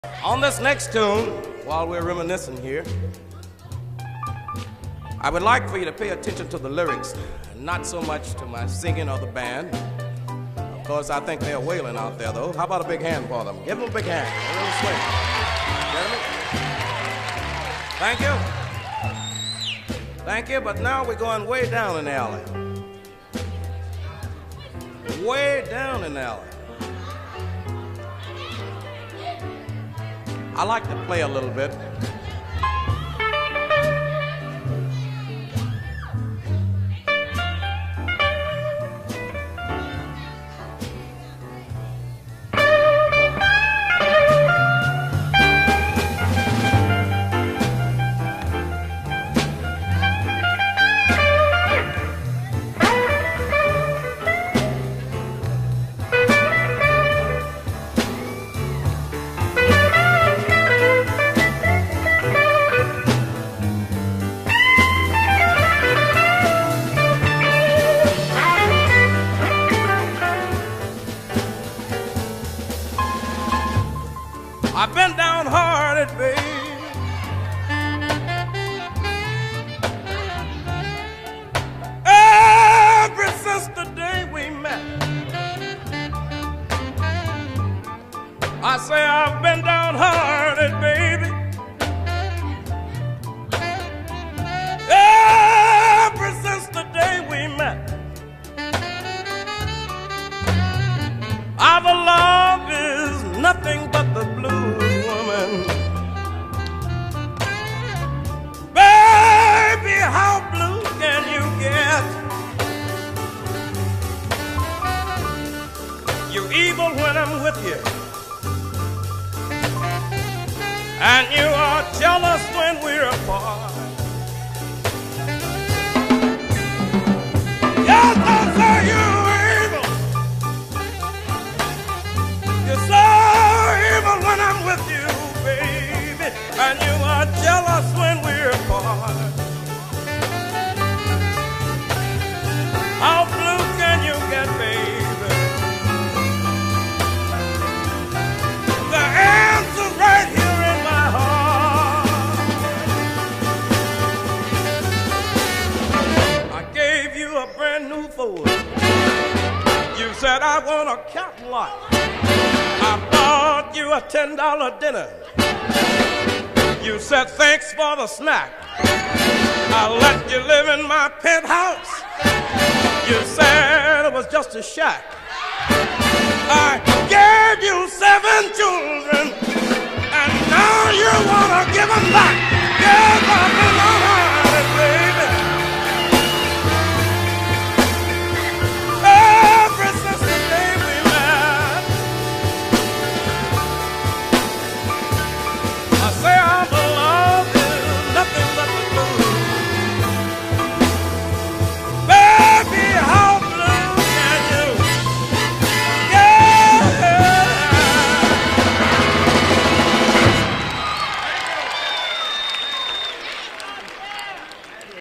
On this next tune, while we're reminiscing here, I would like for you to pay attention to the lyrics, not so much to my singing or the band. Of course, I think they're wailing out there, though. How about a big hand for them? Give them a big hand. Thank you. Thank you, but now we're going way down in the alley. Way down in the alley. I like to play a little bit. I've been downhearted, babe. Ever since the day we met, I say I've been downhearted, baby. Ever since the day we met, our love is nothing but the blues, woman. Baby, how blue can you get? You're evil when I'm with you, and you are jealous when we're apart. Yes, I say you're evil. You're so evil when I'm with you, baby, and you are jealous when we're apart. How blue can you get, baby? The answer's right here in my heart. I gave you a brand new Ford. You said I want a Cadillac. I bought you a $10 dinner. You said thanks for the snack. I let you live in my penthouse. You said it was just a shack. I gave you 7 children.